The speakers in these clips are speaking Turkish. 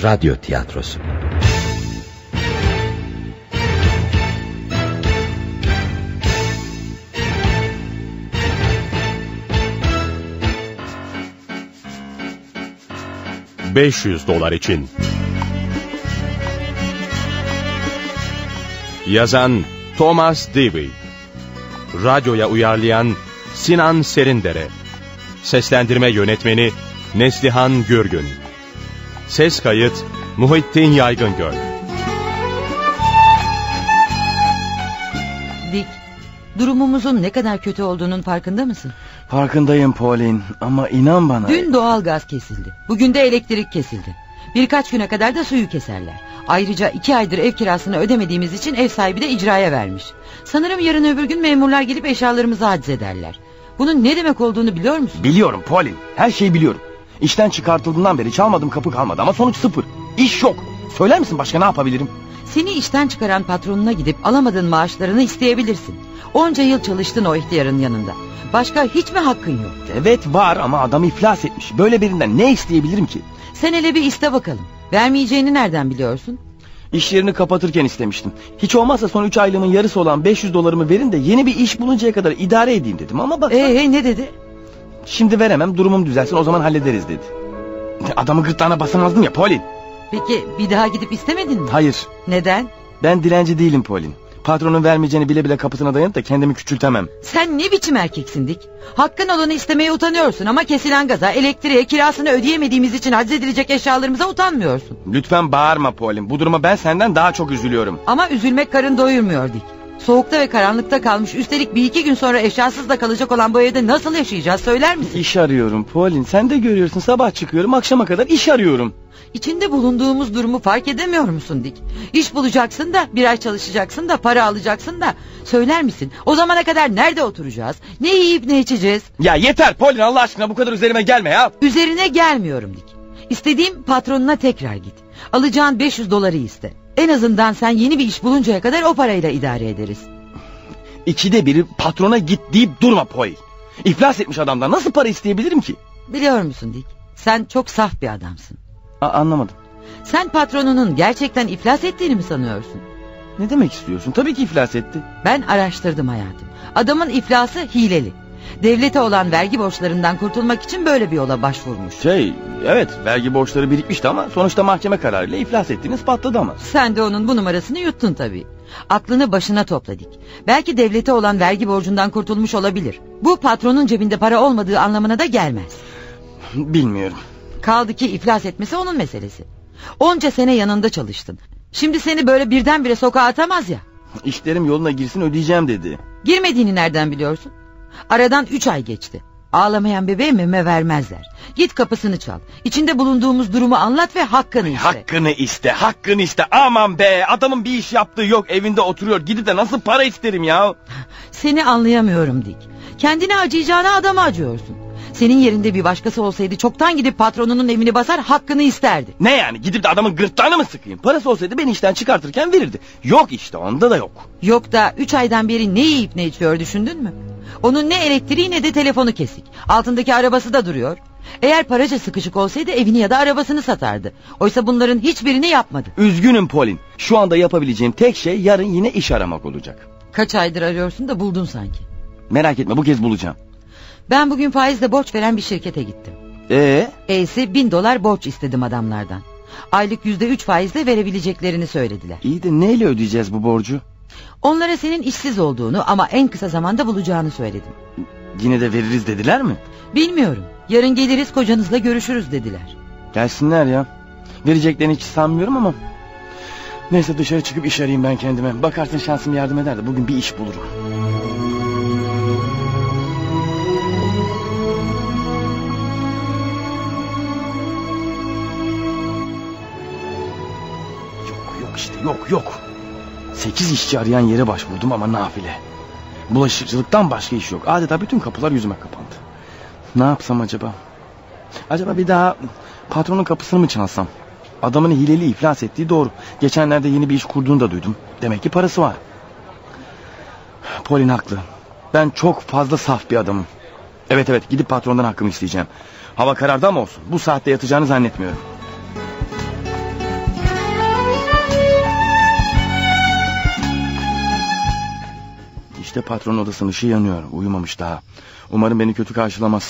radyo tiyatrosu. $500 için. Yazan Thomas Dewey. Radyoya uyarlayan Sinan Serindere. Seslendirme yönetmeni Neslihan Gürgün. Ses kayıt Muhittin Yaygıngöl. Dick, durumumuzun ne kadar kötü olduğunun farkında mısın? Farkındayım Pauline ama inan bana. Dün doğal gaz kesildi. Bugün de elektrik kesildi. Birkaç güne kadar da suyu keserler. Ayrıca 2 aydır ev kirasını ödemediğimiz için ev sahibi de icraya vermiş. Sanırım yarın öbür gün memurlar gelip eşyalarımızı haciz ederler. Bunun ne demek olduğunu biliyor musun? Biliyorum Pauline, her şeyi biliyorum. İşten çıkartıldığından beri çalmadığım kapı kalmadı ama sonuç 0. İş yok. Söyler misin başka ne yapabilirim? Seni işten çıkaran patronuna gidip alamadığın maaşlarını isteyebilirsin. Onca yıl çalıştın o ihtiyarın yanında. Başka hiç mi hakkın yok? Evet var ama adam iflas etmiş. Böyle birinden ne isteyebilirim ki? Sen hele bir iste bakalım. Vermeyeceğini nereden biliyorsun? İş yerini kapatırken istemiştim. Hiç olmazsa son 3 aylığımın yarısı olan $500 verin de yeni bir iş buluncaya kadar idare edeyim dedim ama bak... Ne dedi? Şimdi veremem, durumum düzelsin, o zaman hallederiz dedi. Adamı gırtlağına basamazdım ya Pauline. Peki bir daha gidip istemedin mi? Hayır. Neden? Ben dilenci değilim Pauline. Patronun vermeyeceğini bile bile kapısına dayanıp da kendimi küçültemem. Sen ne biçim erkeksin Dick? Hakkın olanı istemeye utanıyorsun ama kesilen gaza, elektriğe, kirasını ödeyemediğimiz için haciz edilecek eşyalarımıza utanmıyorsun. Lütfen bağırma Pauline. Bu duruma ben senden daha çok üzülüyorum. Ama üzülmek karın doyurmuyor Dick. Soğukta ve karanlıkta kalmış, üstelik 1-2 gün sonra eşyasız da kalacak olan bu evde nasıl yaşayacağız söyler misin? İş arıyorum Pauline, sen de görüyorsun, sabah çıkıyorum akşama kadar iş arıyorum. İçinde bulunduğumuz durumu fark edemiyor musun Dick? İş bulacaksın da, bir ay çalışacaksın da, para alacaksın da. Söyler misin? O zamana kadar nerede oturacağız? Ne yiyip ne içeceğiz? Ya yeter Pauline, Allah aşkına bu kadar üzerime gelme ya. Üzerine gelmiyorum Dick. İstediğim patronuna tekrar git. Alacağın $500 iste. En azından sen yeni bir iş buluncaya kadar o parayla idare ederiz. 2'de 1'i patrona git deyip durma Pauline. İflas etmiş adamdan nasıl para isteyebilirim ki? Biliyor musun Dick? Sen çok saf bir adamsın. Anlamadım. Sen patronunun gerçekten iflas ettiğini mi sanıyorsun? Ne demek istiyorsun? Tabii ki iflas etti. Ben araştırdım hayatım. Adamın iflası hileli. Devlete olan vergi borçlarından kurtulmak için böyle bir yola başvurmuş. Evet, vergi borçları birikmişti ama sonuçta mahkeme kararıyla iflas ettiğini ispatladı ama. Sen de onun bu numarasını yuttun tabii. Aklını başına topladık. Belki devlete olan vergi borcundan kurtulmuş olabilir. Bu patronun cebinde para olmadığı anlamına da gelmez. Bilmiyorum. Kaldı ki iflas etmesi onun meselesi. Onca sene yanında çalıştın. Şimdi seni böyle birdenbire sokağa atamaz ya. İşlerim yoluna girsin, ödeyeceğim dedi. Girmediğini nereden biliyorsun? Aradan 3 ay geçti. Ağlamayan bebeğe meme vermezler. Git kapısını çal. İçinde bulunduğumuz durumu anlat ve hakkını iste. Hakkını iste. Aman be, adamın bir iş yaptığı yok, evinde oturuyor. Gidip de nasıl para isterim ya? Seni anlayamıyorum Dick. Kendine acıyacağına adama acıyorsun. Senin yerinde bir başkası olsaydı çoktan gidip patronunun evini basar, hakkını isterdi. Ne yani, gidip de adamın gırtlağını mı sıkayım? Parası olsaydı beni işten çıkartırken verirdi. Yok işte, onda da yok. Yok da 3 aydan beri ne yiyip ne içiyor düşündün mü? Onun ne elektriği ne de telefonu kesik. Altındaki arabası da duruyor. Eğer paraca sıkışık olsaydı evini ya da arabasını satardı. Oysa bunların hiçbirini yapmadı. Üzgünüm Pauline. Şu anda yapabileceğim tek şey yarın yine iş aramak olacak. Kaç aydır arıyorsun da buldun sanki. Merak etme, bu kez bulacağım. Ben bugün faizle borç veren bir şirkete gittim. E'si $1000 borç istedim adamlardan. Aylık %3 faizle verebileceklerini söylediler. İyi de neyle ödeyeceğiz bu borcu? Onlara senin işsiz olduğunu ama en kısa zamanda bulacağını söyledim. Yine de veririz dediler mi? Bilmiyorum. Yarın geliriz, kocanızla görüşürüz dediler. Gelsinler ya. Vereceklerini hiç sanmıyorum ama. Neyse, dışarı çıkıp iş arayayım ben kendime. Bakarsın şansım yardım eder de bugün bir iş bulurum. Yok. 8 işçi arayan yere başvurdum ama nafile. Bulaşıcılıktan başka iş yok. Adeta bütün kapılar yüzüme kapandı. Ne yapsam acaba? Acaba bir daha patronun kapısını mı çalsam? Adamın hileli iflas ettiği doğru. Geçenlerde yeni bir iş kurduğunu da duydum. Demek ki parası var. Pauline haklı. Ben çok fazla saf bir adamım. Evet, gidip patrondan hakkımı isteyeceğim. Hava karardı ama olsun. Bu saatte yatacağını zannetmiyorum. İşte patronun odasının ışığı yanıyor. Uyumamış daha. Umarım beni kötü karşılamaz.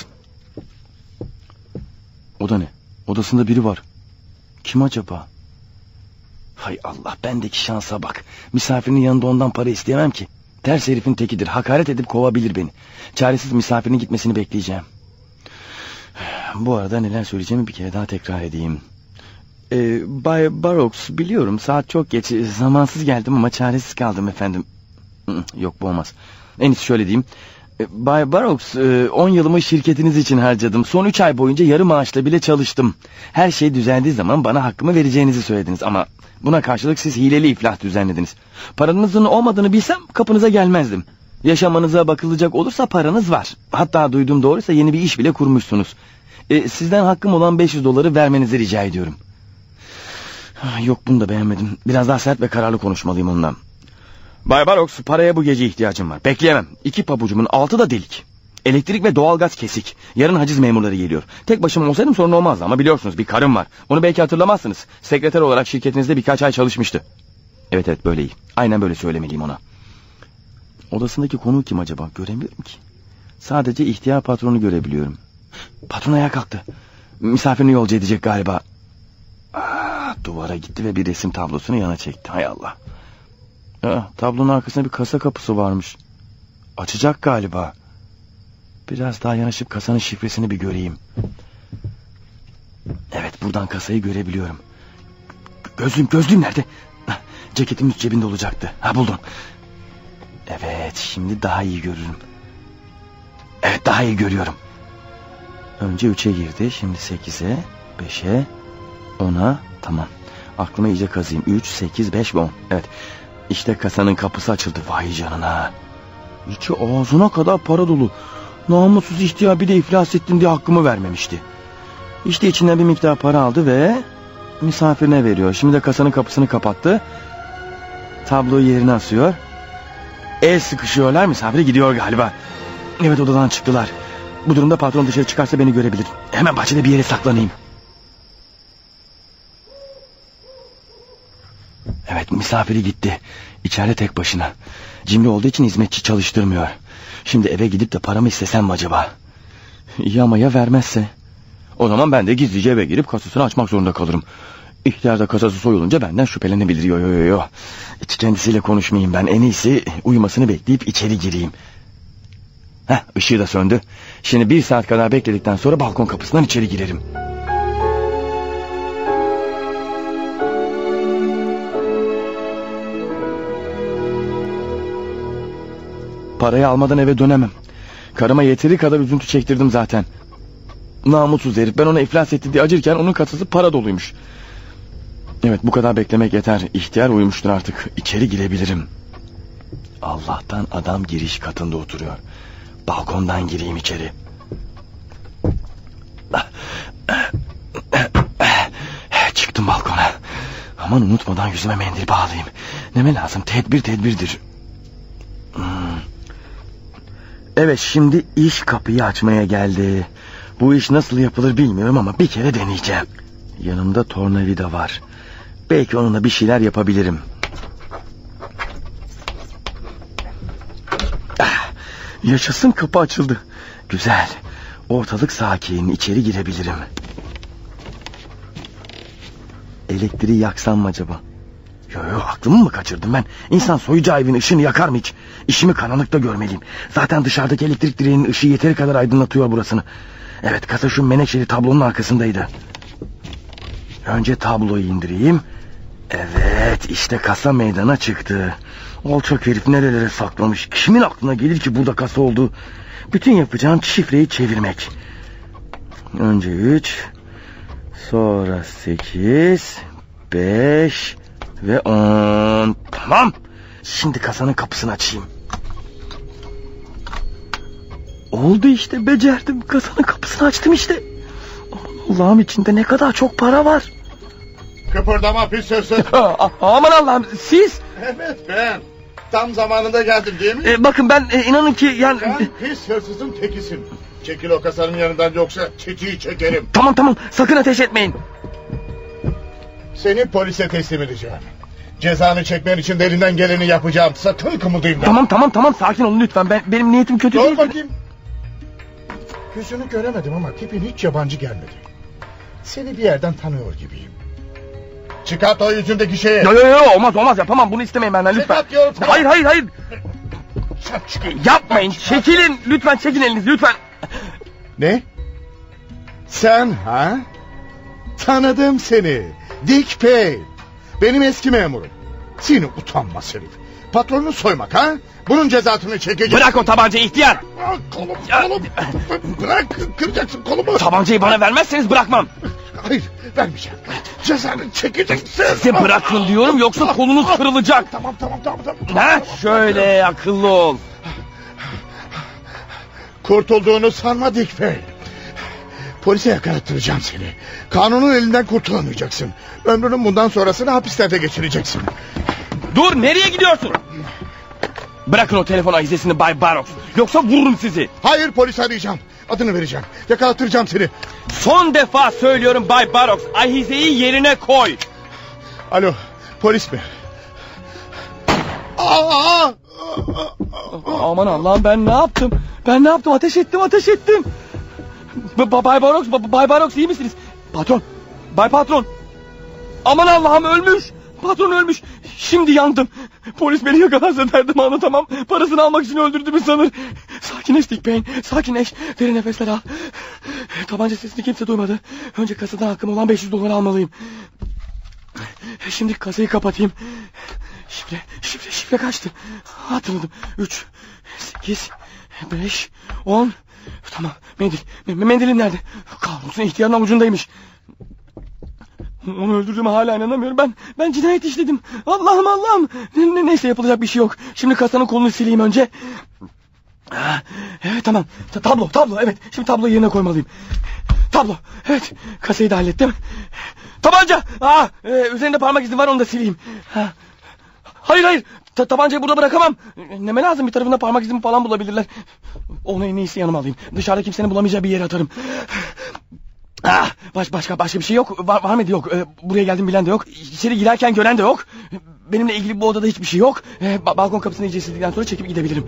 O da ne? Odasında biri var. Kim acaba? Hay Allah, bendeki şansa bak. Misafirinin yanında ondan para isteyemem ki. Ters herifin tekidir. Hakaret edip kovabilir beni. Çaresiz misafirinin gitmesini bekleyeceğim. Bu arada neler söyleyeceğimi bir kere daha tekrar edeyim. Bay Barrows, biliyorum saat çok geç. Zamansız geldim ama çaresiz kaldım efendim. Yok, bu olmaz. En iyisi şöyle diyeyim. Bay Barrows, 10 yılımı şirketiniz için harcadım. Son 3 ay boyunca yarı maaşla bile çalıştım. Her şey düzeldiği zaman bana hakkımı vereceğinizi söylediniz. Ama buna karşılık siz hileli iflah düzenlediniz. Paranızın olmadığını bilsem kapınıza gelmezdim. Yaşamanıza bakılacak olursa paranız var. Hatta duyduğum doğruysa yeni bir iş bile kurmuşsunuz. Sizden hakkım olan $500 vermenizi rica ediyorum. Yok, bunu da beğenmedim. Biraz daha sert ve kararlı konuşmalıyım ondan. Bay Barrows, paraya bu gece ihtiyacım var. Bekleyemem. 2 pabucumun 6 da delik. Elektrik ve doğalgaz kesik. Yarın haciz memurları geliyor. Tek başıma olsaydım sorun olmazdı ama biliyorsunuz bir karım var. Onu belki hatırlamazsınız. Sekreter olarak şirketinizde birkaç ay çalışmıştı. Evet, böyle iyi. Aynen böyle söylemeliyim ona. Odasındaki konuğu kim acaba? Göremiyorum ki. Sadece ihtiyar patronu görebiliyorum. Patron ayağa kalktı. Misafirini yolcu edecek galiba. Duvara gitti ve bir resim tablosunu yana çekti. Hay Allah. Tablonun arkasında bir kasa kapısı varmış. Açacak galiba. Biraz daha yanaşıp kasanın şifresini bir göreyim. Evet, buradan kasayı görebiliyorum. Gözlüğüm nerede? Ceketim üst cebinde olacaktı. Buldum. Evet, şimdi daha iyi görürüm. Evet, daha iyi görüyorum. Önce 3'e girdi. Şimdi 8'e, 5'e, 10'a. Tamam. Aklıma iyice kazıyım. 3, 8, 5 ve 10. Evet. İşte kasanın kapısı açıldı. Vay canına. İçi ağzına kadar para dolu. Namussuz ihtiyar, bir de iflas ettin diye hakkımı vermemişti. İşte içinden bir miktar para aldı ve misafirine veriyor. Şimdi de kasanın kapısını kapattı. Tabloyu yerine asıyor. El sıkışıyorlar, misafire gidiyor galiba. Evet, odadan çıktılar. Bu durumda patron dışarı çıkarsa beni görebilir. Hemen bahçede bir yere saklanayım. Evet, misafiri gitti. İçeride tek başına. Cimri olduğu için hizmetçi çalıştırmıyor. Şimdi eve gidip de paramı istesem mi acaba? İyi ama ya vermezse? O zaman ben de gizlice eve girip kasasını açmak zorunda kalırım. İhtiyar da kasası soyulunca benden şüphelenebilir. Yo. Hiç kendisiyle konuşmayayım ben. En iyisi uyumasını bekleyip içeri gireyim. Işığı da söndü. Şimdi 1 saat kadar bekledikten sonra balkon kapısından içeri girerim. Parayı almadan eve dönemem. Karıma yeteri kadar üzüntü çektirdim zaten. Namussuz herif, ben ona iflas etti diye acırken onun kasası para doluymuş. Evet, bu kadar beklemek yeter. İhtiyar uyumuştur artık. İçeri girebilirim. Allah'tan adam giriş katında oturuyor. Balkondan gireyim içeri. Çıktım balkona. Aman unutmadan yüzüme mendil bağlayayım. Neme lazım? Tedbirdir. Evet, şimdi iş kapıyı açmaya geldi. Bu iş nasıl yapılır bilmiyorum ama bir kere deneyeceğim. Yanımda tornavida var. Belki onunla bir şeyler yapabilirim. Yaşasın, kapı açıldı. Güzel. Ortalık sakin, içeri girebilirim. Elektriği yaksam mı acaba? Yo, aklımı mı kaçırdım ben? İnsan soyacağı evin ışığını yakar mı hiç? İşimi karanlıkta görmeliyim. Zaten dışarıdaki elektrik direğinin ışığı yeteri kadar aydınlatıyor burasını. Evet, kasa şu menekşeli tablonun arkasındaydı. Önce tabloyu indireyim. Evet, işte kasa meydana çıktı. Alçak herif nerelere saklamış. Kimin aklına gelir ki burada kasa oldu? Bütün yapacağım şifreyi çevirmek. Önce 3, sonra 8, 5 ve 10. Tamam. Şimdi kasanın kapısını açayım. Oldu işte, becerdim. Kasanın kapısını açtım işte. Aman Allah'ım, içinde ne kadar çok para var. Kıpırdama pis hırsız. Aman Allah'ım, siz? Evet, ben. Tam zamanında geldim değil mi? Bakın ben inanın ki yani... Sen pis hırsızın tekisin. Çekil o kasanın yanından, yoksa çetiği çekerim. Tamam, sakın ateş etmeyin. Seni polise teslim edeceğim. Cezanı çekmen için elinden geleni yapacağım. Sakın kımıldayım. Tamam sakin olun lütfen. Benim niyetim kötü değil. Dur bakayım. Yüzünü göremedim ama tipin hiç yabancı gelmedi. Seni bir yerden tanıyor gibiyim. Çıkart o yüzündeki şeyi. Yok olmaz yapamam, bunu istemeyin benden lütfen. Çıkart diyorum sana. Hayır. Sen çıkar. Yapmayın, çekilin lütfen, çekin elinizi lütfen. Ne? Sen ha? Tanıdım seni. Dick Payne. Benim eski memurum. Seni utanmaz herif. Patronunu soymak ha? Bunun cezasını çekeceksin. Bırak o tabancayı ihtiyar. Kolum. Bırak, kıracaksın kolumu. Tabancayı bana vermezseniz bırakmam. Hayır, vermeyeceğim. Cezanı çekeceksin. Size bırakın diyorum, yoksa kolunuz kırılacak. Tamam. Ha? Şöyle akıllı ol. Kurtulduğunu sanma Dick Payne. Polise yakalattıracağım seni. Kanunun elinden kurtulamayacaksın. Ömrünün bundan sonrasını hapislerde geçireceksin. Dur, nereye gidiyorsun? Bırakın o telefon ahizesini Bay Barox, yoksa vururum sizi. Hayır, polis arayacağım. Adını vereceğim. Yakalattıracağım seni. Son defa söylüyorum Bay Barox, ahizeyi yerine koy. Alo, polis mi? Aman Allah'ım, ben ne yaptım? Ateş ettim. Bay Barox iyi misiniz? Patron. Aman Allah'ım, ölmüş. Patron ölmüş. Şimdi yandım. Polis beni yakalarsa derdimi anlatamam. Parasını almak için öldürdüğümü sanır. Sakinleş Dick Payne, sakinleş. Derin nefesler al. Tabanca sesini kimse duymadı. Önce kasadan hakkım olan $500 almalıyım. Şimdi kasayı kapatayım. Şifre kaçtı? Hatırladım. 3, 8, 5, 10. Tamam. Mendilim nerede? Kahrolsun, ihtiyarın avucundaymış. Onu öldürdüğüme hala inanamıyorum. Ben cinayet işledim. Allah'ım. Neyse, yapılacak bir şey yok. Şimdi kasanın kolunu sileyim önce. Evet, tamam. Tablo. Evet. Şimdi tabloyu yerine koymalıyım. Tablo. Evet. Kasayı da hallettim. Tabanca. Üzerinde parmak izi var, onu da sileyim. Hayır. Tabancayı burada bırakamam. Neme lazım, bir tarafında parmak izimi falan bulabilirler. Onu en iyisi yanıma alayım. Dışarıda kimsenin bulamayacağı bir yere atarım. Başka bir şey yok. Var mıydı? Yok. Buraya geldim bilen de yok. İçeri girerken gören de yok. Benimle ilgili bu odada hiçbir şey yok. Balkon kapısını iyice sildikten sonra çekip gidebilirim.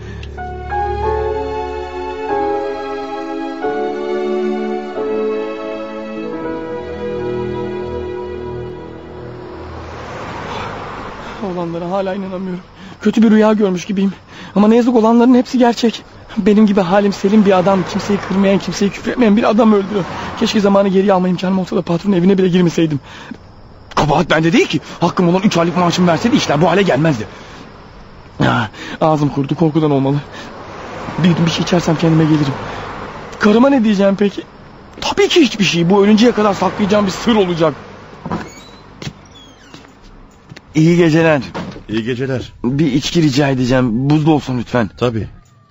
Olanlara hala inanamıyorum. Kötü bir rüya görmüş gibiyim. Ama ne yazık, olanların hepsi gerçek. Benim gibi halim selim bir adam, kimseyi kırmayan, kimseyi küfretmeyen bir adam öldürüyor. Keşke zamanı geriye alma imkanım olsa da patronun evine bile girmeseydim. Kabahat bende değil ki. Hakkım olan 3 aylık maaşımı verseydi işler bu hale gelmezdi. Ağzım kurudu, korkudan olmalı. Bir şey içersem kendime gelirim. Karıma ne diyeceğim peki? Tabii ki hiçbir şey. Bu ölünceye kadar saklayacağım bir sır olacak. İyi geceler. İyi geceler. Bir içki rica edeceğim. Buzlu olsun lütfen. Tabii.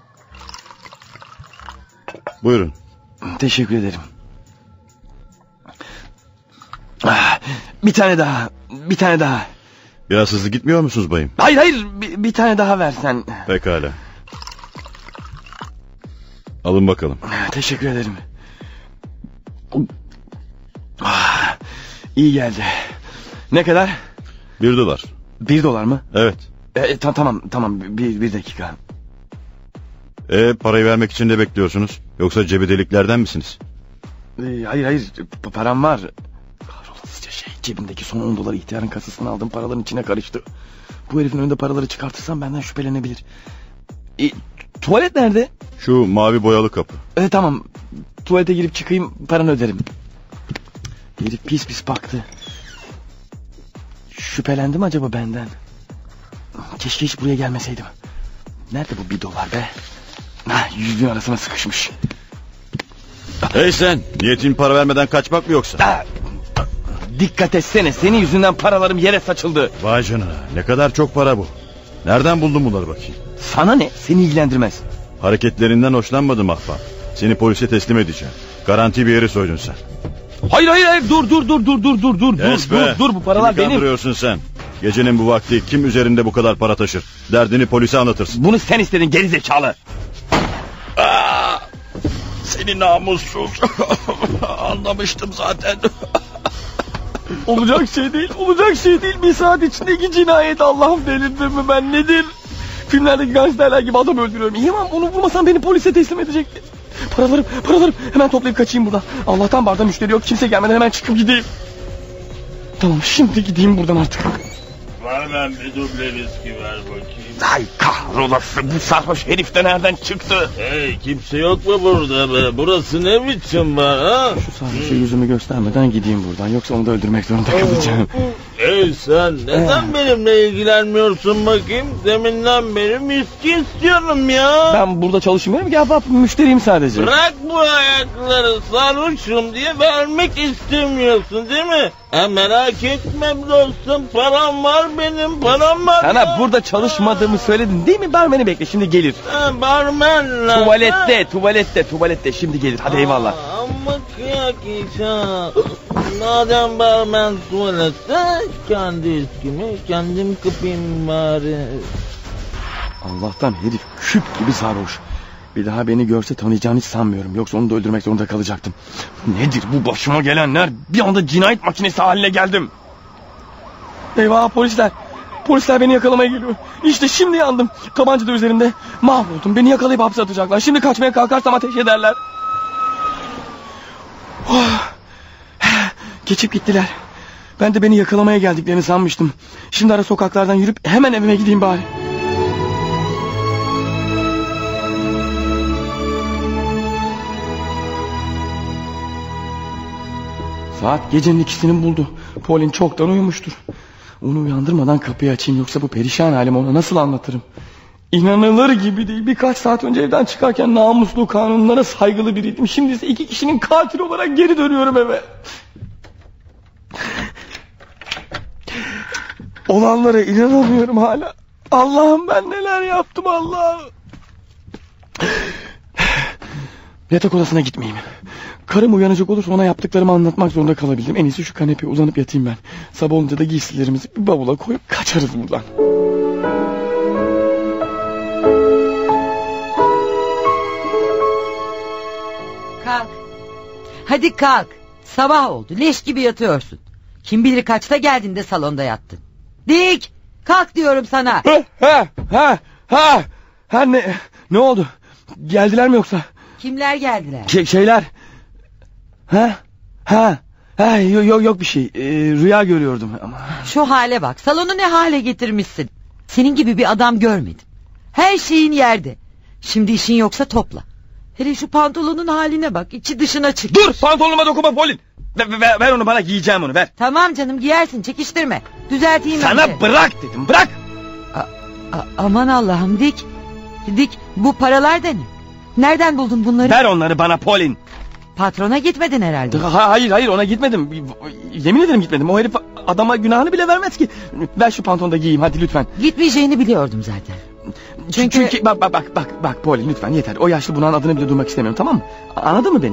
Buyurun. Teşekkür ederim. Bir tane daha. Biraz hızlı gitmiyor musunuz bayım? Hayır, bir tane daha versen. Pekala. Alın bakalım. Teşekkür ederim. İyi geldi. Ne kadar? $1. $1 mı? Evet. Tamam, bir dakika. Parayı vermek için de bekliyorsunuz? Yoksa cebi deliklerden misiniz? Hayır, param var. Kahrolasıca şey, cebimdeki son $10 ihtiyarın kasasını aldım, paraların içine karıştı. Bu herifin önünde paraları çıkartırsam benden şüphelenebilir. Tuvalet nerede? Şu mavi boyalı kapı. Tamam, tuvalete girip çıkayım, paranı öderim. Herif pis baktı. Şüphelendi mi acaba benden? Keşke hiç buraya gelmeseydim. Nerede bu $1 be? Yüzüğün arasına sıkışmış. Hey sen, niyetin para vermeden kaçmak mı yoksa? Dikkat etsene, senin yüzünden paralarım yere saçıldı. Vay canına, ne kadar çok para bu. Nereden buldun bunları bakayım? Sana ne? Seni ilgilendirmez. Hareketlerinden hoşlanmadım ahbap. Seni polise teslim edeceğim. Garanti bir yeri soydun sen. Hayır, dur, bu paralar kimi benim. Kandırıyorsun sen. Gecenin bu vakti kim üzerinde bu kadar para taşır? Derdini polise anlatırsın. Bunu sen istedin gerizekalı. Seni namussuz. Anlamıştım zaten. Olacak şey değil, olacak şey değil. Bir saat içinde 2 cinayet. Allah'ım delirdim mi ben, nedir? Filmlerdeki gangsterler gibi adam öldürüyorum. İyi ama onu vurmasam beni polise teslim edecekti. Paralarım. Hemen toplayıp kaçayım buradan. Allah'tan barda müşteri yok. Kimse gelmeden hemen çıkıp gideyim. Tamam, şimdi gideyim buradan artık. Var, ben bir duble viski ver bakayım. Ay kahrolası, bu sarhoş herif de nereden çıktı? Hey, kimse yok mu burada be? Burası ne biçim var ha? Şu sarhoşa yüzümü göstermeden gideyim buradan. Yoksa onu da öldürmek zorunda kalacağım. Hey sen neden benimle ilgilenmiyorsun bakayım? Deminden beri viski istiyorum ya. Ben burada çalışmıyorum ki, müşteriyim sadece. Bırak bu ayakları, sarhoşum diye vermek istemiyorsun değil mi? Merak etme dostum, param var benim, param var. Sana ya. burada çalışmadığımı söyledin değil mi? Barmeni bekle, şimdi gelir. Barmen lan. Tuvalette şimdi gelir. Hadi eyvallah. Ama kıyak iş ha. Madem barmen tuvalette, kendi içkimi kendim kapayım bari. Allah'tan herif küp gibi sarhoş. Bir daha beni görse tanıyacağını hiç sanmıyorum. Yoksa onu da öldürmek zorunda kalacaktım. Nedir bu başıma gelenler? Bir anda cinayet makinesi haline geldim. Eyvah, polisler. Polisler beni yakalamaya geliyor. İşte şimdi yandım. Tabanca da üzerimde. Mahvoldum. Beni yakalayıp hapse atacaklar. Şimdi kaçmaya kalkarsam ateş ederler. Oh. Geçip gittiler. Ben de beni yakalamaya geldiklerini sanmıştım. Şimdi ara sokaklardan yürüyüp hemen evime gideyim bari. Saat gecenin 2'sini buldu. Pauline çoktan uyumuştur. Onu uyandırmadan kapıyı açayım, yoksa bu perişan halimi ona nasıl anlatırım? İnanılır gibi değil. Birkaç saat önce evden çıkarken namuslu, kanunlara saygılı biriydim. Şimdi ise 2 kişinin katili olarak geri dönüyorum eve. Olanlara inanamıyorum hala. Allah'ım, ben neler yaptım Allah'ım. Yatak odasına gitmeyeyim. Karım uyanacak olursa ona yaptıklarımı anlatmak zorunda kalabildim. En iyisi şu kanepeye uzanıp yatayım ben. Sabah olunca da giysilerimizi bir bavula koyup kaçarız buradan. Kalk. Hadi kalk. Sabah oldu. Leş gibi yatıyorsun. Kim bilir kaçta geldin de salonda yattın. Dik. Kalk diyorum sana. Ha ne oldu? Geldiler mi yoksa? Kimler geldiler? Şeyler. Yok bir şey. Rüya görüyordum ama. Şu hale bak. Salonu ne hale getirmişsin. Senin gibi bir adam görmedim. Her şeyin yerde. Şimdi işin yoksa topla. Hele şu pantolonun haline bak. İçi dışına çık. Dur, pantolonuma dokunma Pauline. Ver onu bana, giyeceğim onu, ver. Tamam canım, giyersin, çekiştirme. Düzelteyim sana önce. Bırak dedim, bırak. Aman Allah'ım Dik. Dik, bu paralar da ne? Nereden buldun bunları? Ver onları bana Pauline. Patrona gitmedin herhalde. Hayır, ona gitmedim. Yemin ederim gitmedim. O herif adama günahını bile vermez ki. Ver şu pantolonu da giyeyim hadi lütfen. Gitmeyeceğini biliyordum zaten. Çünkü bak Pauline, lütfen yeter. O yaşlı bunun adını bile duymak istemiyorum, tamam mı? Anladın mı beni?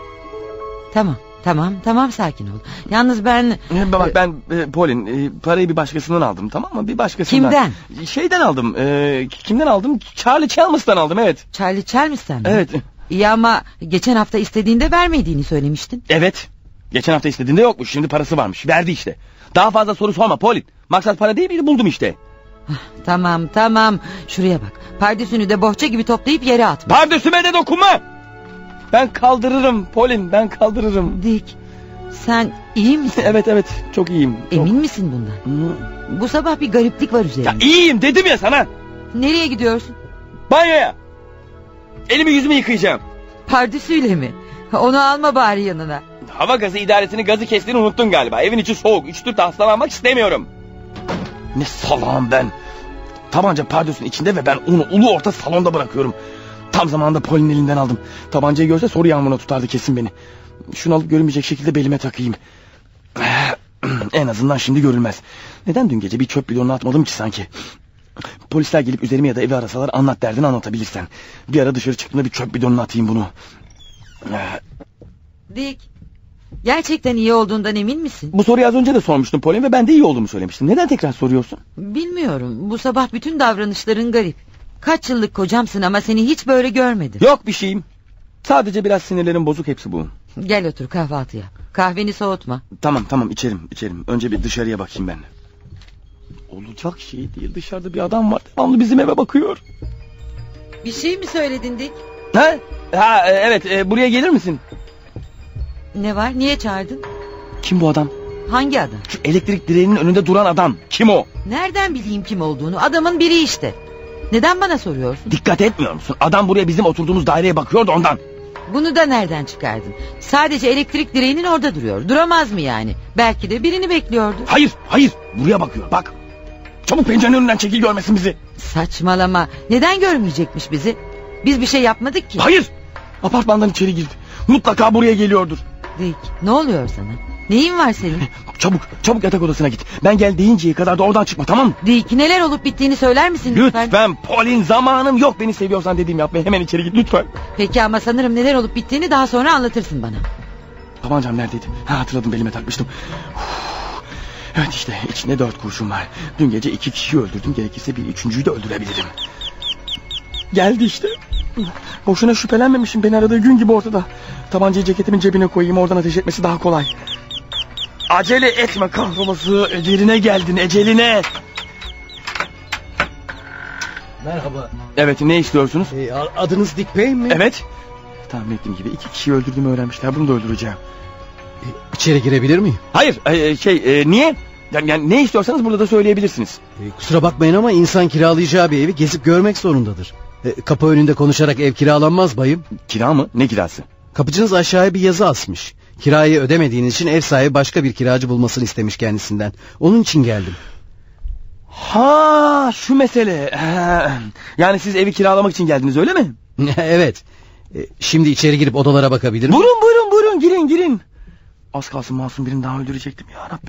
Tamam, sakin ol. Yalnız ben... Ben Pauline, parayı bir başkasından aldım, tamam mı? Bir başkasından. Kimden? Şeyden aldım. Kimden aldım? Charlie Chalmers'tan aldım, evet. Charlie Chalmers'tan mı? Evet. İyi ama geçen hafta istediğinde vermediğini söylemiştin. Evet. Geçen hafta istediğinde yokmuş, şimdi parası varmış. Verdi işte. Daha fazla soru sorma Pauline. Maksat para değil miydi, buldum işte. Tamam. Şuraya bak. Pardesünü de bohça gibi toplayıp yere at. Pardesüme de dokunma. Ben kaldırırım Pauline, ben kaldırırım. Dik, sen iyi misin? Evet, çok iyiyim. Emin misin bundan? Bu sabah bir gariplik var üzerinde. Ya iyiyim dedim ya sana. Nereye gidiyorsun? Banyoya. Elimi yüzümü yıkayacağım. Pardesüyle mi? Onu alma bari yanına. Hava gazı idaresinin gazı kestiğini unuttun galiba. Evin içi soğuk. 3-4 hastalanmak istemiyorum. Ne salağım ben. Tabanca pardesünün içinde ve ben onu ulu orta salonda bırakıyorum. Tam zamanında Pauline'in elinden aldım. Tabancayı görse soru yağmuruna tutardı kesin beni. Şunu alıp görünmeyecek şekilde belime takayım. En azından şimdi görülmez. Neden dün gece bir çöp bidonuna atmadım ki sanki? Polisler gelip üzerime ya da evi arasalar anlat derdini anlatabilirsen. Bir ara dışarı çıktığımda bir çöp bidonuna atayım bunu. Dik, gerçekten iyi olduğundan emin misin? Bu soruyu az önce de sormuştum Pauline ve ben de iyi olduğumu söylemiştim. Neden tekrar soruyorsun? Bilmiyorum, bu sabah bütün davranışların garip. Kaç yıllık kocamsın ama seni hiç böyle görmedim. Yok bir şeyim. Sadece biraz sinirlerim bozuk, hepsi bu. Gel otur kahvaltı yap. Kahveni soğutma. Tamam içerim. Önce bir dışarıya bakayım ben. Olacak şey değil, dışarıda bir adam var. Devamlı bizim eve bakıyor. Bir şey mi söyledin Dik? Evet, buraya gelir misin? Ne var, niye çağırdın? Kim bu adam? Hangi adam? Şu elektrik direğinin önünde duran adam. Kim o? Nereden bileyim kim olduğunu? Adamın biri işte. Neden bana soruyorsun? Dikkat etmiyor musun? Adam buraya bizim oturduğumuz daireye bakıyordu ondan. Bunu da nereden çıkardın? Sadece elektrik direğinin orada duruyor. Duramaz mı yani? Belki de birini bekliyordu. Hayır, buraya bakıyor, bak. Çabuk pencerenin önünden çekil, görmesin bizi. Saçmalama. Neden görmeyecekmiş bizi? Biz bir şey yapmadık ki. Hayır. Apartmandan içeri girdi. Mutlaka buraya geliyordur. Dik, ne oluyor sana? Neyin var senin? Çabuk yatak odasına git. Ben gel deyinceye kadar da oradan çıkma, tamam mı? Dik, neler olup bittiğini söyler misin lütfen? Lütfen Pauline, zamanım yok. Beni seviyorsan dediğimi yap ve hemen içeri git lütfen. Peki ama sanırım neler olup bittiğini daha sonra anlatırsın bana. Tabancam neredeydi? Hatırladım, belime takmıştım. Evet işte, içinde 4 kurşun var. Dün gece 2 kişiyi öldürdüm. Gerekirse bir üçüncüyü de öldürebilirim. Geldi işte. Boşuna şüphelenmemişim, beni aradığı gün gibi ortada. Tabancayı ceketimin cebine koyayım, oradan ateş etmesi daha kolay. Acele etme kahrolası, eceline geldin, eceline. Merhaba. Evet, ne istiyorsunuz? Adınız Dick Payne mi? Evet. Tahmin ettiğim gibi 2 kişiyi öldürdüğümü öğrenmişler, bunu da öldüreceğim. İçeri girebilir miyim? Hayır, niye? Yani ne istiyorsanız burada da söyleyebilirsiniz. Kusura bakmayın ama insan kiralayacağı bir evi gezip görmek zorundadır. Kapı önünde konuşarak ev kiralanmaz bayım. Kira mı? Ne kirası? Kapıcınız aşağıya bir yazı asmış. Kirayı ödemediğiniz için ev sahibi başka bir kiracı bulmasını istemiş kendisinden. Onun için geldim. Ha, şu mesele. Yani siz evi kiralamak için geldiniz, öyle mi? Evet. Şimdi içeri girip odalara bakabilir miyim? Buyurun, girin. Az kalsın masum birini daha öldürecektim ya Rabbi.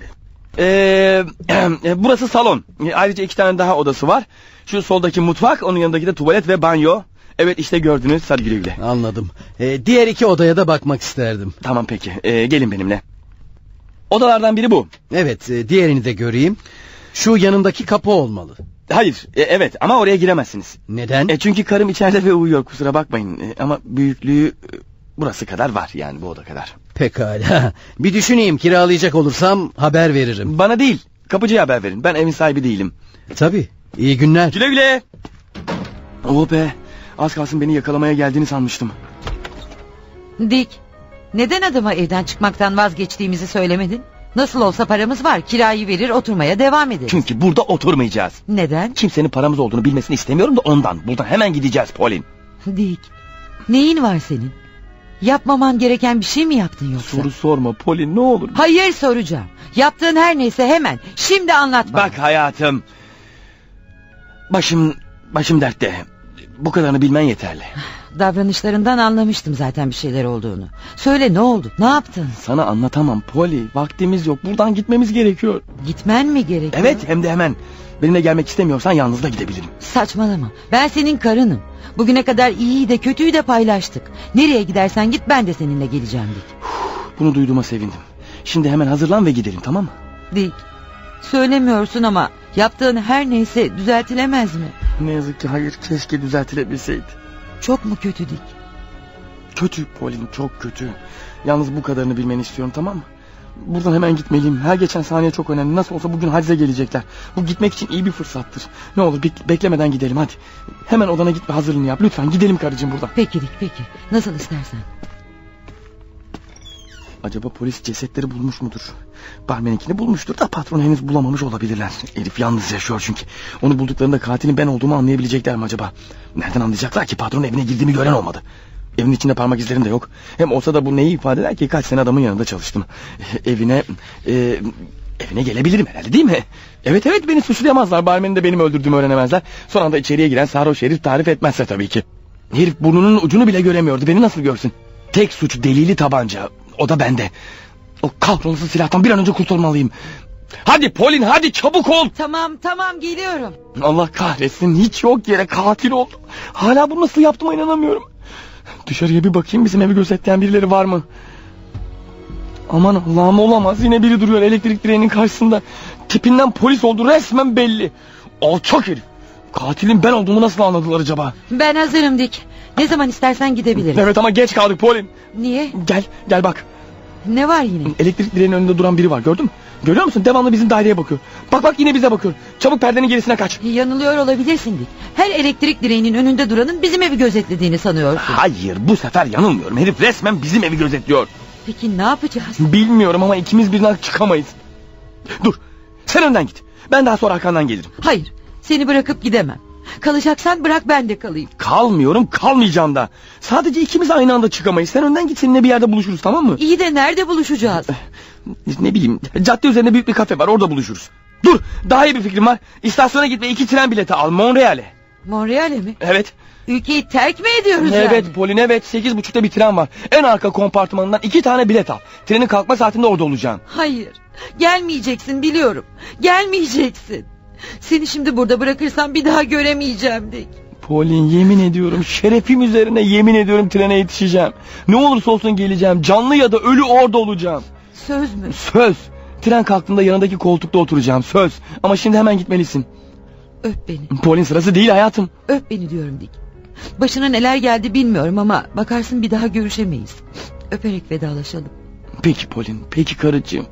Burası salon. Ayrıca 2 tane daha odası var. Şu soldaki mutfak, onun yanındaki de tuvalet ve banyo. Evet işte gördünüz, hadi güle güle. Anladım. Diğer 2 odaya da bakmak isterdim. Tamam peki, gelin benimle. Odalardan biri bu. Evet, diğerini de göreyim. Şu yanındaki kapı olmalı. Hayır, evet ama oraya giremezsiniz. Neden? Çünkü karım içeride ve uyuyor, kusura bakmayın. Ama büyüklüğü burası kadar var, yani bu oda kadar. Pekala. Bir düşüneyim, kiralayacak olursam haber veririm. Bana değil, kapıcıya haber verin. Ben evin sahibi değilim. Tabii. İyi günler. Güle güle. Oh be, az kalsın beni yakalamaya geldiğini sanmıştım. Dik, neden adama evden çıkmaktan vazgeçtiğimizi söylemedin? Nasıl olsa paramız var, kirayı verir oturmaya devam ederiz. Çünkü burada oturmayacağız. Neden? Kimsenin paramız olduğunu bilmesini istemiyorum da ondan. Buradan hemen gideceğiz Pauline. Dik, neyin var senin? Yapmaman gereken bir şey mi yaptın yoksa? Soru sorma Pauline, ne olur. Hayır, soracağım. Yaptığın her neyse hemen şimdi anlat bana. Bak hayatım, başım dertte. Bu kadarını bilmen yeterli. Davranışlarından anlamıştım zaten bir şeyler olduğunu. Söyle, ne oldu, ne yaptın? Sana anlatamam Polly, vaktimiz yok, buradan gitmemiz gerekiyor. Gitmen mi gerekiyor? Evet, hem de hemen. Benimle gelmek istemiyorsan yalnız da gidebilirim. Saçmalama, ben senin karınım. Bugüne kadar iyiyi de kötüyü de paylaştık. Nereye gidersen git, ben de seninle geleceğim Dik. Bunu duyduğuma sevindim. Şimdi hemen hazırlan ve gidelim, tamam mı? Dik, söylemiyorsun ama yaptığın her neyse düzeltilemez mi? Ne yazık ki hayır, keşke düzeltilebilseydi. Çok mu kötü Dik? Kötü Pauline, çok kötü. Yalnız bu kadarını bilmeni istiyorum, tamam mı? Buradan hemen gitmeliyim. Her geçen saniye çok önemli. Nasıl olsa bugün hacize gelecekler. Bu gitmek için iyi bir fırsattır. Ne olur beklemeden gidelim hadi. Hemen odana git ve hazırlığını yap. Lütfen gidelim karıcığım buradan. Peki Dik, peki. Nasıl istersen. Acaba polis cesetleri bulmuş mudur? Barmen'inkini bulmuştur da patron henüz bulamamış olabilirler. Herif yalnız yaşıyor çünkü. Onu bulduklarında katilin ben olduğumu anlayabilecekler mi acaba? Nereden anlayacaklar ki, patronun evine girdiğimi gören olmadı. Evin içinde parmak izlerim de yok. Hem olsa da bu neyi ifade eder ki, kaç sene adamın yanında çalıştım. Evine gelebilirim herhalde, değil mi? Evet beni suçlayamazlar, barmeni de benim öldürdüğümü öğrenemezler. Son anda içeriye giren sarhoş herif tarif etmezse tabii ki. Herif burnunun ucunu bile göremiyordu, beni nasıl görsün? Tek suç delili tabanca, o da bende. O kahrolası silahtan bir an önce kurtulmalıyım. Hadi Pauline, hadi çabuk ol. Tamam geliyorum. Allah kahretsin, hiç yok yere katil oldum. Hala bunu nasıl yaptığıma inanamıyorum. Dışarıya bir bakayım, bizim evi gözetleyen birileri var mı? Aman Allah'ım, olamaz, yine biri duruyor elektrik direğinin karşısında. Tipinden polis oldu resmen belli. Alçak herif. Katilin ben olduğumu nasıl anladılar acaba? Ben hazırım Dick. Ne zaman istersen gidebiliriz. Evet ama geç kaldık Pauline. Niye? Gel bak. Ne var yine? Elektrik direğinin önünde duran biri var, gördün mü? Görüyor musun? Devamlı bizim daireye bakıyor. Bak yine bize bakıyor. Çabuk perdenin gerisine kaç. Yanılıyor olabilirsin Dick. Her elektrik direğinin önünde duranın bizim evi gözetlediğini sanıyorsun. Hayır, bu sefer yanılmıyorum. Herif resmen bizim evi gözetliyor. Peki ne yapacağız? Bilmiyorum ama ikimiz birden çıkamayız. Dur, sen önden git. Ben daha sonra arkandan gelirim. Hayır, seni bırakıp gidemem. Kalacaksan bırak ben de kalayım. Kalmıyorum, kalmayacağım da. Sadece ikimiz aynı anda çıkamayız. Sen önden git, seninle bir yerde buluşuruz, tamam mı? İyi de nerede buluşacağız? Ne bileyim, cadde üzerinde büyük bir kafe var, orada buluşuruz. Dur, daha iyi bir fikrim var. İstasyona git ve 2 tren bileti al, Montreal'e. Montreal'e mi? Evet. Ülkeyi terk mi ediyoruz Evet yani? Pauline, evet. 8.30'da bir tren var. En arka kompartmanından 2 tane bilet al. Trenin kalkma saatinde orada olacağım. Hayır, gelmeyeceksin biliyorum. Gelmeyeceksin. Seni şimdi burada bırakırsam bir daha göremeyeceğim Dick. Pauline, yemin ediyorum, şerefim üzerine yemin ediyorum trene yetişeceğim. Ne olursa olsun geleceğim. Canlı ya da ölü orada olacağım. Söz mü? Söz. Tren kalktığında yanındaki koltukta oturacağım, söz. Ama şimdi hemen gitmelisin. Öp beni. Pauline, sırası değil hayatım. Öp beni diyorum Dick. Başına neler geldi bilmiyorum ama bakarsın bir daha görüşemeyiz. Öperek vedalaşalım. Peki Pauline, peki karıcığım.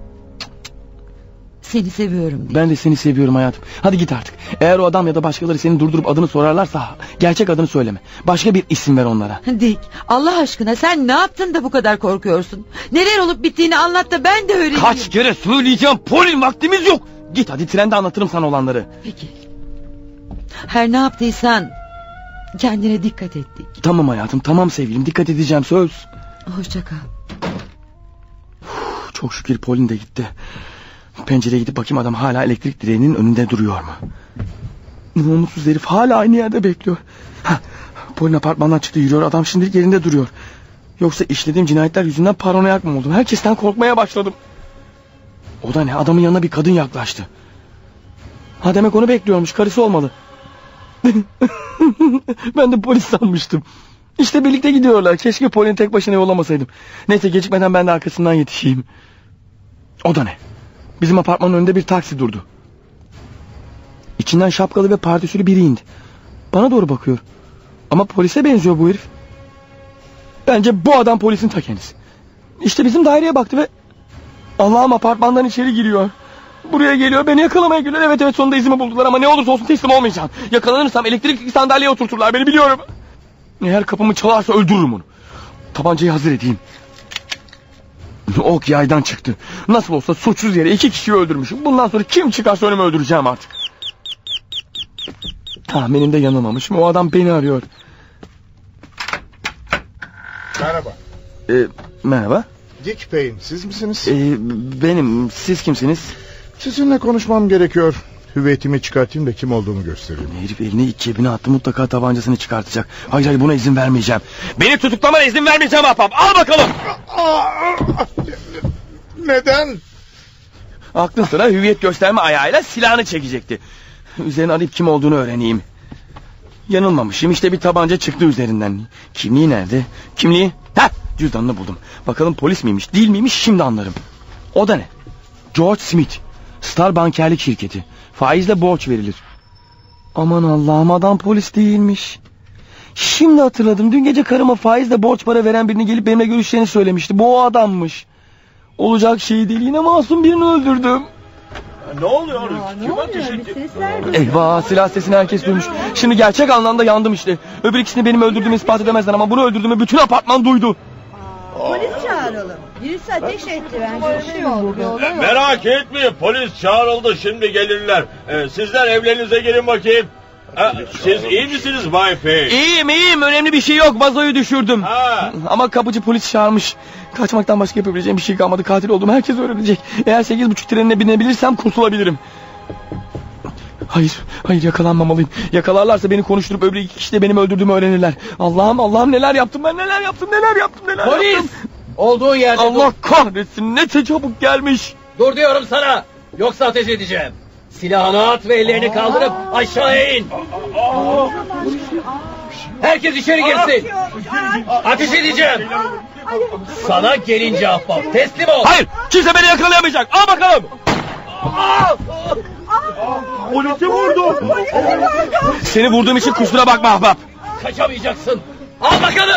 Seni seviyorum Dick. Ben de seni seviyorum hayatım. Hadi git artık. Eğer o adam ya da başkaları seni durdurup adını sorarlarsa gerçek adını söyleme. Başka bir isim ver onlara. Dick, Allah aşkına sen ne yaptın da bu kadar korkuyorsun? Neler olup bittiğini anlat da ben de öğreneyim. Kaç kere söyleyeceğim Pauline, vaktimiz yok. Git hadi, trende anlatırım sana olanları. Peki. Her ne yaptıysan kendine dikkat et Dick. Tamam hayatım, tamam sevgilim, dikkat edeceğim, söz. Hoşça kal. Çok şükür Pauline de gitti. Pencereye gidip bakayım, adam hala elektrik direğinin önünde duruyor mu? Namussuz herif hala aynı yerde bekliyor. Pauline apartmandan çıktı, yürüyor. Adam şimdilik yerinde duruyor. Yoksa işlediğim cinayetler yüzünden paranoyak mı oldum? Herkesten korkmaya başladım. O da ne? Adamın yanına bir kadın yaklaştı. Demek onu bekliyormuş, karısı olmalı. Ben de polis sanmıştım. İşte birlikte gidiyorlar. Keşke Pauline'i tek başına yollamasaydım. Neyse, gecikmeden ben de arkasından yetişeyim. O da ne? Bizim apartmanın önünde bir taksi durdu. İçinden şapkalı ve pardösülü biri indi. Bana doğru bakıyor. Ama polise benziyor bu herif. Bence bu adam polisin ta kendisi. İşte bizim daireye baktı ve... Allah'ım, apartmandan içeri giriyor. Buraya geliyor, beni yakalamaya geliyor. Evet, sonunda izimi buldular ama ne olursa olsun teslim olmayacağım. Yakalanırsam elektrikli sandalyeye oturturlar beni, biliyorum. Eğer kapımı çalarsa öldürürüm onu. Tabancayı hazır edeyim. Ok yaydan çıktı. Nasıl olsa suçsuz yere 2 kişiyi öldürmüşüm. Bundan sonra kim çıkarsa önüme öldüreceğim artık. Tahminimde yanılmamışım. O adam beni arıyor. Merhaba. Merhaba. Dick Payne, siz misiniz? Benim. Siz kimsiniz? Sizinle konuşmam gerekiyor. Hüviyetimi çıkartayım da kim olduğumu göstereyim. Herif elini iç cebine attı, mutlaka tabancasını çıkartacak. Hayır, buna izin vermeyeceğim. Beni tutuklamana izin vermeyeceğim ahbap. Al bakalım. Neden? Aklın sıra hüviyet gösterme ayağıyla silahını çekecekti. Üzerine arayıp kim olduğunu öğreneyim. Yanılmamışım, işte bir tabanca çıktı üzerinden. Kimliği nerede? Kimliği? Cüzdanını buldum. Bakalım polis miymiş değil miymiş, şimdi anlarım. O da ne? George Smith. Star bankerlik şirketi. Faizle borç verilir. Aman Allah'ım, adam polis değilmiş. Şimdi hatırladım, dün gece karıma faizle borç para veren birini gelip benimle görüşeceğini söylemişti. Bu o adammış. Olacak şey değil, yine masum birini öldürdüm. Ne oluyor? Kim ateş etti? Eyvah, silah sesini herkes duymuş. Şimdi gerçek anlamda yandım işte. Öbür ikisini benim öldürdüğümü ispat edemezler ama bunu öldürdüğümü bütün apartman duydu. Polis çağıralım. Birisi ateş etti, bence bir şey oldu. Merak etmeyin, polis çağrıldı, şimdi gelirler. Sizler evlerinize gelin bakayım. Siz iyi misiniz Bay Payne? İyiyim, önemli bir şey yok, vazoyu düşürdüm. Ha. Ama kapıcı polis çağırmış. Kaçmaktan başka yapabileceğim bir şey kalmadı, katil olduğumu herkes öğrenecek. Eğer 8.30 trenine binebilirsem kurtulabilirim. Hayır, yakalanmamalıyım. Yakalarlarsa beni konuşturup öbür 2 kişi de benim öldürdüğümü öğrenirler. Allah'ım, neler yaptım ben, neler yaptım. Polis! Olduğun yerde Allah kahretsin, ne çabuk gelmiş. dur diyorum sana. Yoksa ateş edeceğim. Silahını at ve ellerini kaldırıp aşağıya in. Herkes içeri girsin. Ateş edeceğim. Sana gelince ahbap teslim ol. Hayır, kimse beni yakalayamayacak. Al bakalım. Polisi vurdu. Seni vurduğum için kusura bakma ahbap. Kaçamayacaksın. Al bakalım.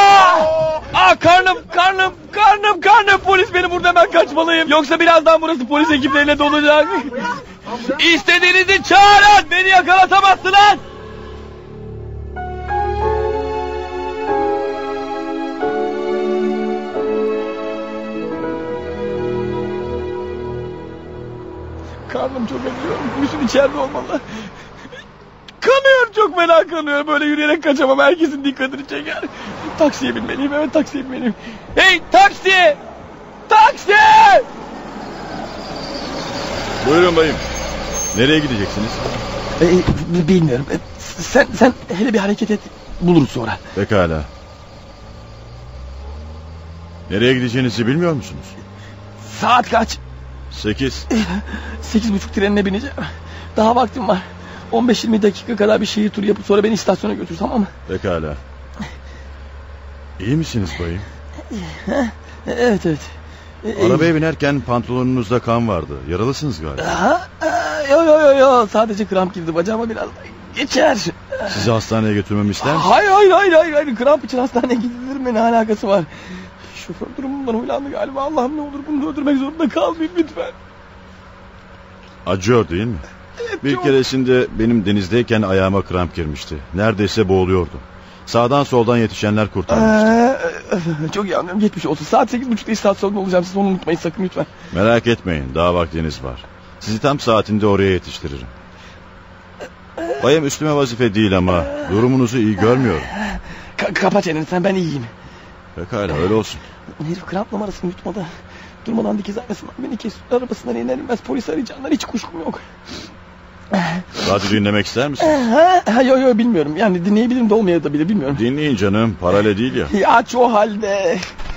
Karnım. Polis beni vurdu, hemen kaçmalıyım. Yoksa birazdan burası polis ekipleriyle dolacak. İstediğinizi çağırın. Beni yakalatamazsınız. Karnım çok acıyor. Gülsün içeride olmalı. Kanıyor, çok fena kanıyor. Böyle yürüyerek kaçamam. Herkesin dikkatini çeker. Taksiye binmeliyim. Evet, taksiye binmeliyim. Hey, taksi! Taksi! Buyurun bayım. Nereye gideceksiniz? Bilmiyorum. Sen hele bir hareket et. Buluruz sonra. Pekala. Nereye gideceğinizi bilmiyor musunuz? Saat kaç? 8. 8:30 trenine bineceğim. Daha vaktim var. 15-20 dakika kadar bir şehir turu yapıp sonra beni istasyona götür, tamam mı? Pekala. İyi misiniz bayım? Evet. Arabaya binerken pantolonunuzda kan vardı. Yaralısınız galiba. Yo. Sadece kramp girdi bacağıma, biraz geçer. Sizi hastaneye götürmemi ister misiniz? Hayır. Kramp için hastaneye gidilir mi? Ne alakası var? Şoför durumundan huylandı galiba. Allah'ım ne olur bunu öldürmek zorunda kalmayayım lütfen. Acıyor değil mi? Evet, bir keresinde benim denizdeyken ayağıma kramp girmişti. Neredeyse boğuluyordum. Sağdan soldan yetişenler kurtarmıştı. Çok iyi anlıyorum, geçmiş olsun. Saat 8:30'da istasyonda olacağım, siz onu unutmayın sakın lütfen. Merak etmeyin, daha vaktiniz var. Sizi tam saatinde oraya yetiştiririm. Bayım üstüme vazife değil ama durumunuzu iyi görmüyorum. Kapa çeneni sen, ben iyiyim. Pekala, öyle olsun. Herif kramp numarasını yutmadı. Durmadan dikiz aynasından beni kesiyor. Arabasından iner inmez polis arayacağından hiç kuşkum yok. Radyo dinlemek ister misin? Yo bilmiyorum. Yani dinleyebilirim de olmayabilir, bilmiyorum. Dinleyin canım, parayla değil ya. Ya aç o halde.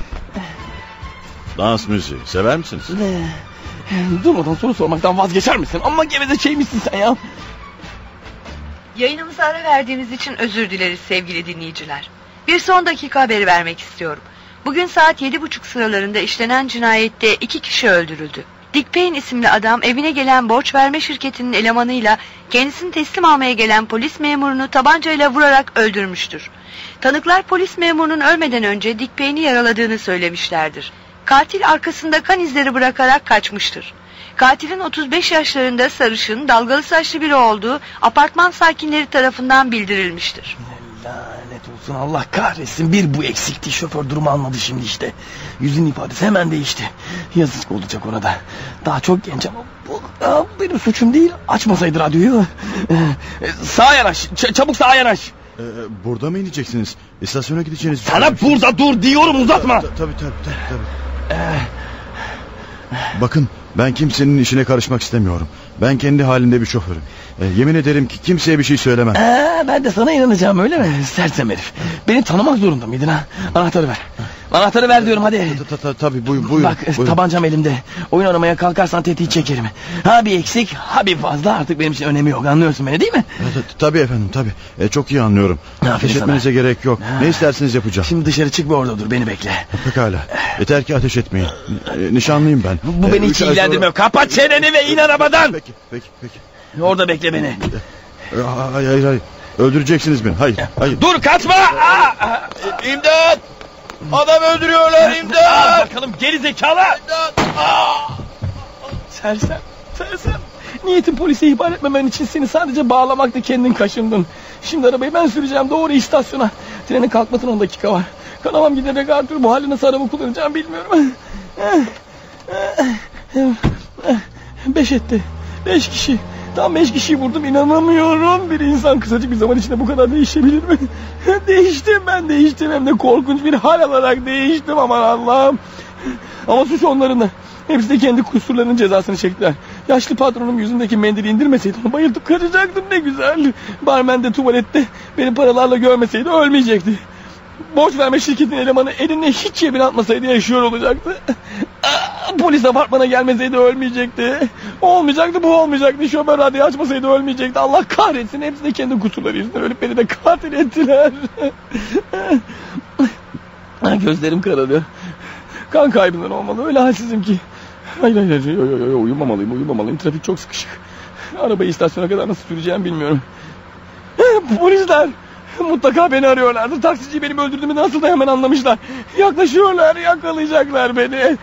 Dans müziği sever misiniz? Durmadan soru sormaktan vazgeçer misin? Amma geveze şeymişsin sen ya. Yayınımıza ara verdiğimiz için özür dileriz sevgili dinleyiciler. Bir son dakika haberi vermek istiyorum. Bugün saat 7:30 sıralarında işlenen cinayette 2 kişi öldürüldü. Dick Payne isimli adam evine gelen borç verme şirketinin elemanıyla kendisini teslim almaya gelen polis memurunu tabancayla vurarak öldürmüştür. Tanıklar polis memurunun ölmeden önce Dick Payne'i yaraladığını söylemişlerdir. Katil arkasında kan izleri bırakarak kaçmıştır. Katilin 35 yaşlarında sarışın, dalgalı saçlı biri olduğu apartman sakinleri tarafından bildirilmiştir. Lanet olsun, Allah kahretsin, bir bu eksikti. Şoför durumu anladı şimdi işte. Yüzün ifadesi hemen değişti. Yazık olacak ona da. Daha çok genç ama bu benim suçum değil. Açmasaydı radyoyu. Sağa yanaş, çabuk sağa yanaş. Burada mı ineceksiniz? İstasyona gideceğiniz... Sana burada dur diyorum, uzatma. Tabii. Bakın, ben kimsenin işine karışmak istemiyorum. Ben kendi halinde bir şoförüm. Yemin ederim ki kimseye bir şey söylemem. Ben de sana inanacağım, öyle mi? Sersem herif. Beni tanımak zorunda mıydın ha? Anahtarı ver. Anahtarı ver diyorum, hadi. Tabii buyurun. Bak buyurun. Tabancam elimde. Oyun oynamaya kalkarsan tetiği çekerim. Ha bir eksik, ha bir fazla, artık benim için önemi yok. Anlıyorsun beni değil mi? Tabii efendim, tabii. Çok iyi anlıyorum. Ateş etmenize gerek yok. Ne isterseniz yapacağım. Şimdi dışarı çık ve orada dur, beni bekle. Pekala. Yeter ki ateş etmeyin. Nişanlıyım ben. Bu beni hiç ilgilendirmiyor. Kapat çeneni ve in arabadan. Peki. Orada bekle beni. Hayır. Öldüreceksiniz beni. Hayır. Dur, kaçma. İmdat! Adam öldürüyorlar, imdat! Bakalım geri zekalı. Sersem. Niyetim polise ihbar etmemen için seni sadece bağlamakta, kendin kaşındın. Şimdi arabayı ben süreceğim doğru istasyona. Trenin kalkmasına 10 dakika var. Kanamam giderek artıyor, bu halde nasıl araba kullanacağım bilmiyorum. 5 etti. 5 kişi. Tam 5 kişiyi vurdum, inanamıyorum. Bir insan kısacık bir zaman içinde bu kadar değişebilir mi? Değiştim hem de korkunç bir hal alarak değiştim, aman Allah'ım. Ama suç onların da. Hepsi de kendi kusurlarının cezasını çektiler. Yaşlı patronum yüzündeki mendili indirmeseydi onu bayıltıp kaçacaktım, ne güzel. Barmen de tuvalette beni paralarla görmeseydi ölmeyecekti. Borç verme şirketin elemanı eline hiç cebine atmasaydı yaşıyor olacaktı. Polis apartmana gelmeseydi ölmeyecekti. Olmayacaktı, bu olmayacaktı. Şoför radyoyu açmasaydı ölmeyecekti. Allah kahretsin, hepsi de kendi kusurları yüzünden ölüp beni de katil ettiler. Gözlerim kararıyor. Kan kaybından olmalı, öyle halsizim ki. Hayır, uyumamalıyım. Trafik çok sıkışık. Arabayı istasyona kadar nasıl süreceğim bilmiyorum. Polisler mutlaka beni arıyorlardır. Taksiciyi benim öldürdüğümü nasıl da hemen anlamışlar. Yaklaşıyorlar, yakalayacaklar beni.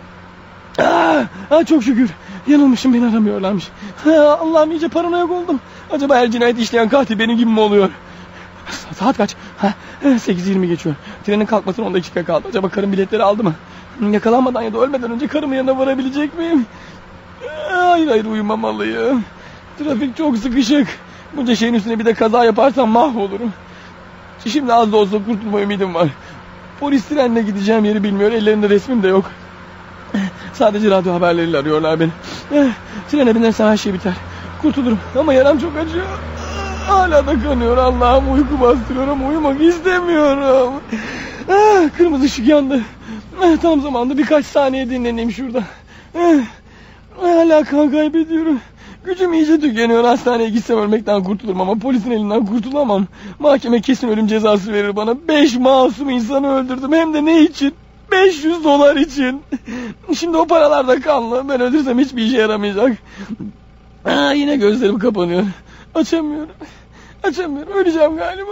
Çok şükür. Yanılmışım, beni aramıyorlarmış. Allah'ım, iyice paranoyak oldum. Acaba her cinayet işleyen katil benim gibi mi oluyor? Saat kaç? 8:20 geçiyor. Trenin kalkmasına 10 dakika kaldı. Acaba karım biletleri aldı mı? Yakalanmadan ya da ölmeden önce karımın yanına varabilecek miyim? Hayır, uyumamalıyım. Trafik çok sıkışık. Bunca şeyin üstüne bir de kaza yaparsam mahvolurum. Şimdi az da olsa kurtulma ümidim var. Polis trenle gideceğim yeri bilmiyor. Ellerinde resmim de yok. Sadece radyo haberleriyle arıyorlar beni. Trene binersem her şey biter. Kurtulurum ama yaram çok acıyor. Hala da kanıyor. Allah'ım, uyku bastırıyor ama uyumak istemiyorum. Kırmızı ışık yandı. Tam zamanda birkaç saniye dinleneyim şurada. Hala kan kaybediyorum. Gücüm iyice tükeniyor. Hastaneye gitsem ölmekten kurtulurum ama polisin elinden kurtulamam. Mahkeme kesin ölüm cezası verir bana. 5 masum insanı öldürdüm, hem de ne için? $500 için. Şimdi o paralar da kanlı. Ben öldürsem hiçbir işe yaramayacak. Yine gözlerim kapanıyor. Açamıyorum. Öleceğim galiba.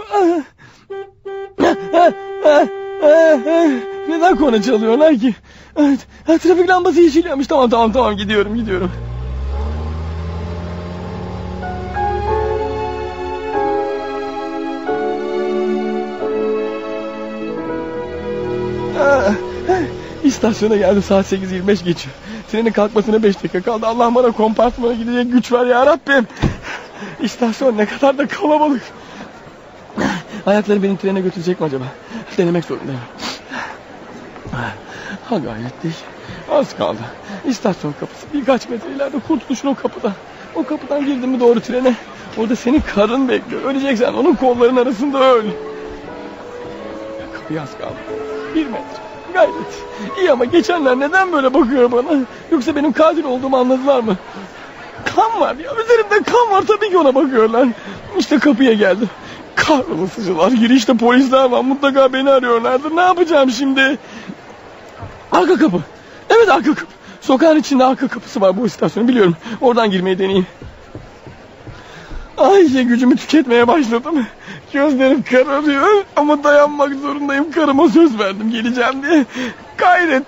Neden korna çalıyorlar ki? Trafik lambası yeşiliyormuş. Tamam, gidiyorum. İstasyona geldim, saat 8:25 geçiyor. Trenin kalkmasına 5 dakika kaldı. Allah'ım, bana kompartmana gidecek güç ver ya Rabbim. İstasyon ne kadar da kalabalık. Ayakları beni trene götürecek mi acaba? Denemek zorundayım. Gayret değil. Az kaldı. İstasyon kapısı birkaç metre ileride, kurtuluşun o kapıda. O kapıdan girdim mi doğru trene. Orada senin karın bekliyor. Öleceksen onun kollarının arasında öl. Kapıya az kaldı. 1 metre. Gayret. İyi ama geçenler neden böyle bakıyor bana? Yoksa benim katil olduğumu anladılar mı? Kan var ya. Üzerimde kan var. Tabii ki ona bakıyorlar. İşte kapıya geldim. Kahrolası girişte polisler var. Mutlaka beni arıyorlardır. Ne yapacağım şimdi? Arka kapı. Evet, arka kapı. Sokağın içinde arka kapısı var bu istasyonun, biliyorum. Oradan girmeyi deneyeyim. Gücümü tüketmeye başladım. Gözlerim kararıyor ama dayanmak zorundayım. Karıma söz verdim geleceğim diye. Gayret.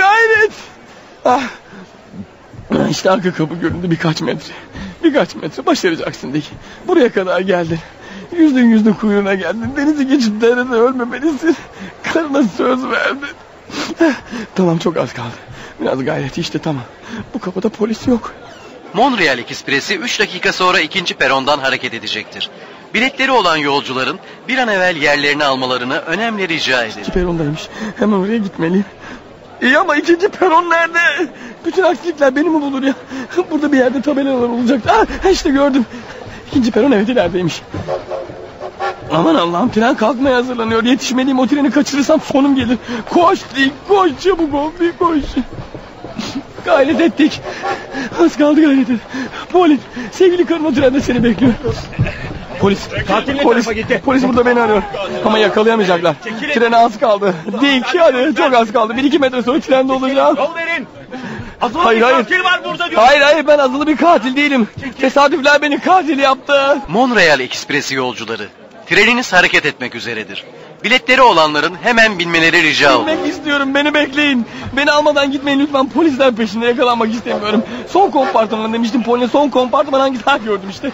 İşte arka kapı göründü, birkaç metre. Başaracaksın Dik. Buraya kadar geldin. Yüzün kuyruğuna geldin. Denizi geçip derede ölmemelisin. Karına söz verdin. Tamam, çok az kaldı. Biraz gayret, işte tamam. Bu kapıda polis yok. Montreal Ekspresi 3 dakika sonra 2. perondan hareket edecektir. Biletleri olan yolcuların bir an evvel yerlerini almalarını önemli rica ederim. 2. perondaymış. Hemen oraya gitmeliyim. İyi ama 2. peron nerede? Bütün aksilikler beni mi bulur ya? Burada bir yerde tabelalar olacak. İşte gördüm. 2. peron evet ilerideymiş. Aman Allah'ım, tren kalkmaya hazırlanıyor. Yetişmeliyim, o treni kaçırırsam sonum gelir. Koş çabuk ol, koş. Gayret ettik. Az kaldı, gayret et. Polis, sevgili karım o trende seni bekliyor. Polis burada beni arıyor. Ama yakalayamayacaklar. Trene az kaldı. Dik, hadi, çok az kaldı. 1-2 metre sonra trende olacağım. Yol verin. Hayır. Katil var burada diyor. Hayır, ben azılı bir katil değilim. Tesadüfler beni katil yaptı. Montreal Ekspresi yolcuları, treniniz hareket etmek üzeredir. Biletleri olanların hemen binmeleri rica olunur. Binmek istiyorum, beni bekleyin. Beni almadan gitmeyin lütfen, polisler peşinde, yakalanmak istemiyorum. Son kompartıman demiştim Polina, son kompartıman hangisi? Gördüm işte.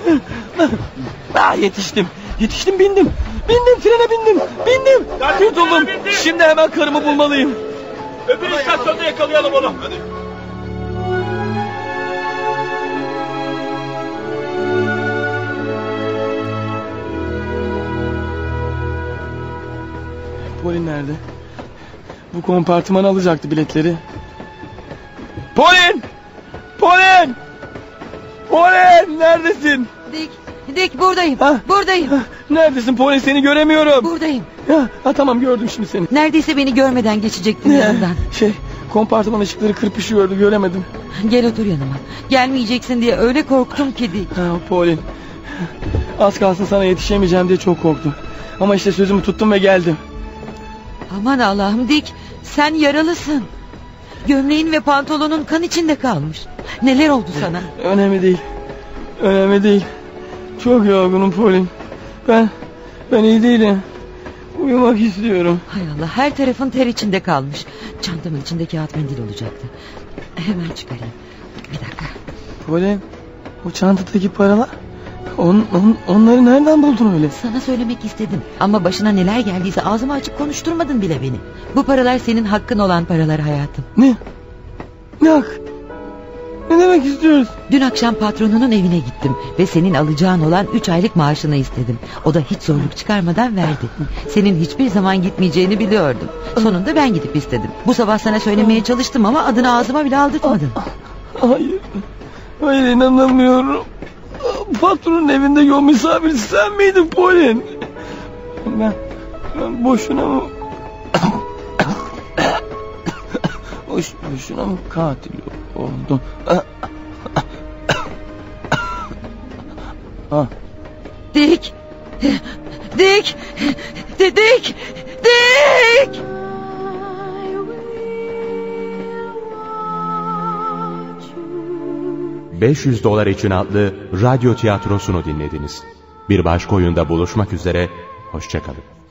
Yetiştim, bindim. Trene bindim. Kurtuldum. Şimdi hemen karımı bulmalıyım. Öbür istasyonda yakalayalım onu. Hadi. Polin nerede? Bu kompartıman alacaktı biletleri. Polin! Neredesin? Dik buradayım. Buradayım. Neredesin Polin, seni göremiyorum. Buradayım. Tamam, gördüm şimdi seni. Neredeyse beni görmeden geçecektin yanından. Kompartıman ışıkları kırpışıyordu, göremedim. Gel otur yanıma. Gelmeyeceksin diye öyle korktum ki Dik. Polin. Az kalsın sana yetişemeyeceğim diye çok korktum. Ama işte sözümü tuttum ve geldim. Aman Allah'ım Dik, sen yaralısın. Gömleğin ve pantolonun kan içinde kalmış. Neler oldu sana? Önemli değil. Önemli değil. Çok yorgunum Pauline. Ben iyi değilim. Uyumak istiyorum. Hay Allah, her tarafın ter içinde kalmış. Çantamın içinde kağıt mendil olacaktı. Hemen çıkarayım. Bir dakika. Pauline, o çantadaki paralar... Onları nereden buldun öyle? Sana söylemek istedim ama başına neler geldiyse ağzımı açıp konuşturmadın bile beni. Bu paralar senin hakkın olan paralar hayatım. Ne? Ne hak? Ne demek istiyorsun? Dün akşam patronunun evine gittim ve senin alacağın olan 3 aylık maaşını istedim. O da hiç zorluk çıkarmadan verdi. Senin hiçbir zaman gitmeyeceğini biliyordum. Sonunda ben gidip istedim. Bu sabah sana söylemeye çalıştım ama adını ağzıma bile aldırtmadın. Hayır inanamıyorum. Patronun evinde yol misafiri sen miydin Pauline? Ben boşuna mı... boşuna mı katil oldum? Dick! Dick! Dick! Dick! $500 için adlı radyo tiyatrosunu dinlediniz. Bir başka oyunda buluşmak üzere, hoşça kalın.